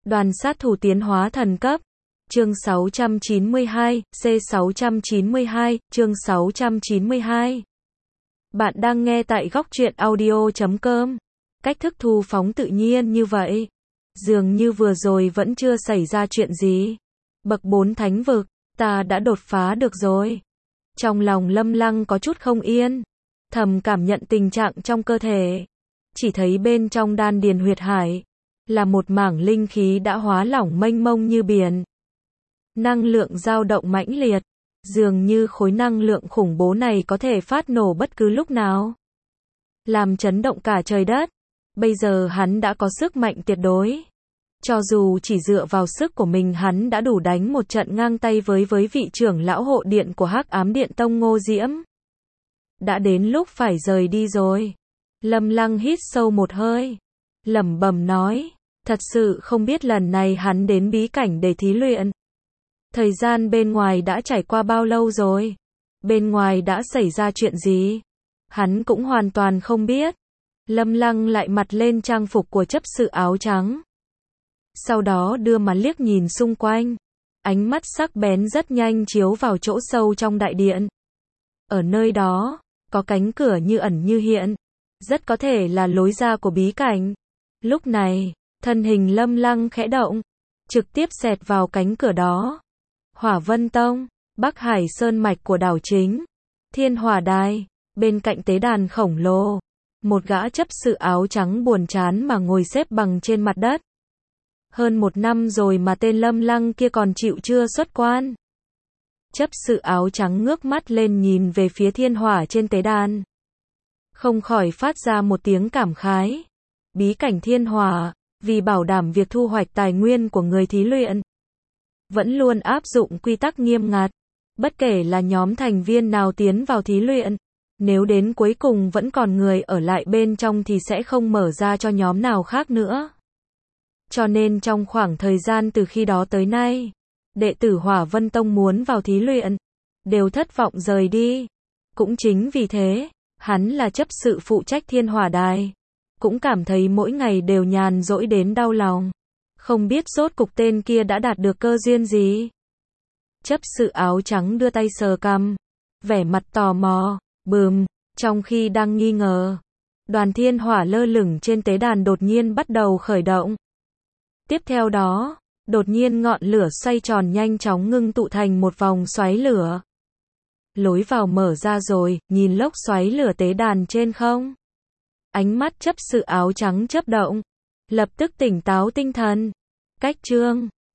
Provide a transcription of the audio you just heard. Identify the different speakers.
Speaker 1: Đoàn sát thủ tiến hóa thần cấp. Chương 692, C692, chương 692. Bạn đang nghe tại góc truyện audio.com. Cách thức thu phóng tự nhiên như vậy. Dường như vừa rồi vẫn chưa xảy ra chuyện gì. Bậc 4 thánh vực, ta đã đột phá được rồi. Trong lòng Lâm Lăng có chút không yên. Thầm cảm nhận tình trạng trong cơ thể. Chỉ thấy bên trong đan điền huyệt hải là một mảng linh khí đã hóa lỏng mênh mông như biển. Năng lượng dao động mãnh liệt, dường như khối năng lượng khủng bố này có thể phát nổ bất cứ lúc nào, làm chấn động cả trời đất. Bây giờ hắn đã có sức mạnh tuyệt đối. Cho dù chỉ dựa vào sức của mình hắn đã đủ đánh một trận ngang tay với vị trưởng lão hộ điện của Hắc Ám Điện Tông Ngô Diễm. Đã đến lúc phải rời đi rồi. Lâm Lăng hít sâu một hơi, lẩm bẩm nói, thật sự không biết lần này hắn đến bí cảnh để thí luyện. Thời gian bên ngoài đã trải qua bao lâu rồi? Bên ngoài đã xảy ra chuyện gì? Hắn cũng hoàn toàn không biết. Lâm Lăng lại mặt lên trang phục của chấp sự áo trắng. Sau đó đưa mà liếc nhìn xung quanh. Ánh mắt sắc bén rất nhanh chiếu vào chỗ sâu trong đại điện. Ở nơi đó, có cánh cửa như ẩn như hiện. Rất có thể là lối ra của bí cảnh. Lúc này, thân hình Lâm Lăng khẽ động, trực tiếp xẹt vào cánh cửa đó. Hỏa Vân Tông, Bắc Hải Sơn mạch của đảo chính, Thiên Hỏa Đài, bên cạnh tế đàn khổng lồ, một gã chấp sự áo trắng buồn chán mà ngồi xếp bằng trên mặt đất. Hơn 1 năm rồi mà tên Lâm Lăng kia còn chịu chưa xuất quan. Chấp sự áo trắng ngước mắt lên nhìn về phía thiên hỏa trên tế đàn, không khỏi phát ra một tiếng cảm khái. Bí cảnh thiên hỏa, vì bảo đảm việc thu hoạch tài nguyên của người thí luyện, vẫn luôn áp dụng quy tắc nghiêm ngặt. Bất kể là nhóm thành viên nào tiến vào thí luyện, nếu đến cuối cùng vẫn còn người ở lại bên trong thì sẽ không mở ra cho nhóm nào khác nữa. Cho nên trong khoảng thời gian từ khi đó tới nay, đệ tử Hỏa Vân Tông muốn vào thí luyện, đều thất vọng rời đi. Cũng chính vì thế, hắn là chấp sự phụ trách Thiên Hỏa Đài, cũng cảm thấy mỗi ngày đều nhàn rỗi đến đau lòng. Không biết rốt cục tên kia đã đạt được cơ duyên gì. Chấp sự áo trắng đưa tay sờ cằm, vẻ mặt tò mò. Trong khi đang nghi ngờ, đoàn thiên hỏa lơ lửng trên tế đàn đột nhiên bắt đầu khởi động. Tiếp theo đó, đột nhiên ngọn lửa xoay tròn nhanh chóng ngưng tụ thành một vòng xoáy lửa. Lối vào mở ra rồi, nhìn lốc xoáy lửa tế đàn trên không. Ánh mắt chấp sự áo trắng chớp động, lập tức tỉnh táo tinh thần. Cách chương